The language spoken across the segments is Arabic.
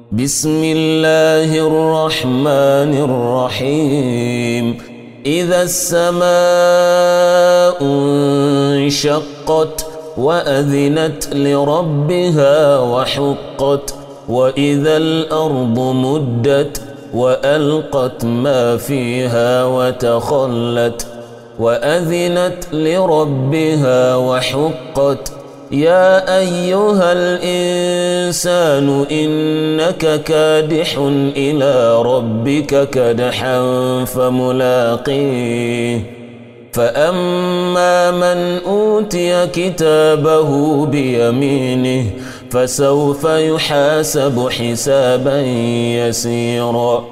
بسم الله الرحمن الرحيم إذا السماء انشقت وأذنت لربها وحقت وإذا الأرض مدت وألقت ما فيها وتخلت وأذنت لربها وحقت يا أيها الإنسان إنك كادح إلى ربك كدحا فملاقيه فأما من أوتي كتابه بيمينه فسوف يحاسب حسابا يسيرا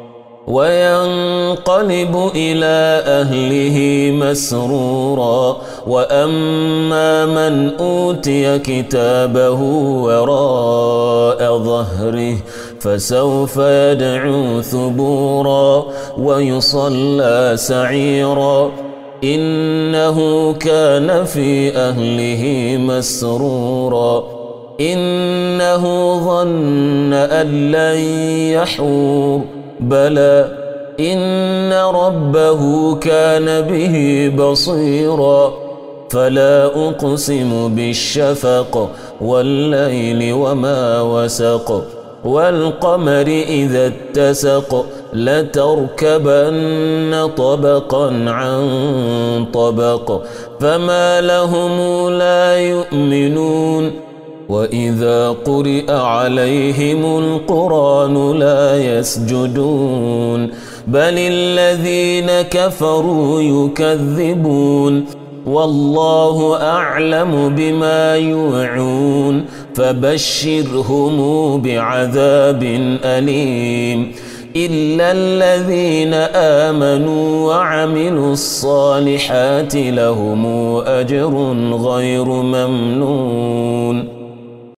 وينقلب إلى أهله مسرورا وأما من أوتي كتابه وراء ظهره فسوف يدعو ثبورا ويصلى سعيرا إنه كان في أهله مسرورا إنه ظن أن لن يحور بلى إن ربه كان به بصيرا فلا أقسم بالشفق والليل وما وسق والقمر إذا اتسق لتركبن طبقا عن طبق فما لهم لا يؤمنون وإذا قرئ عليهم القرآن لا يسجدون بل الذين كفروا يكذبون والله أعلم بما يوعون فبشرهم بعذاب أليم إلا الذين آمنوا وعملوا الصالحات لهم أجر غير ممنون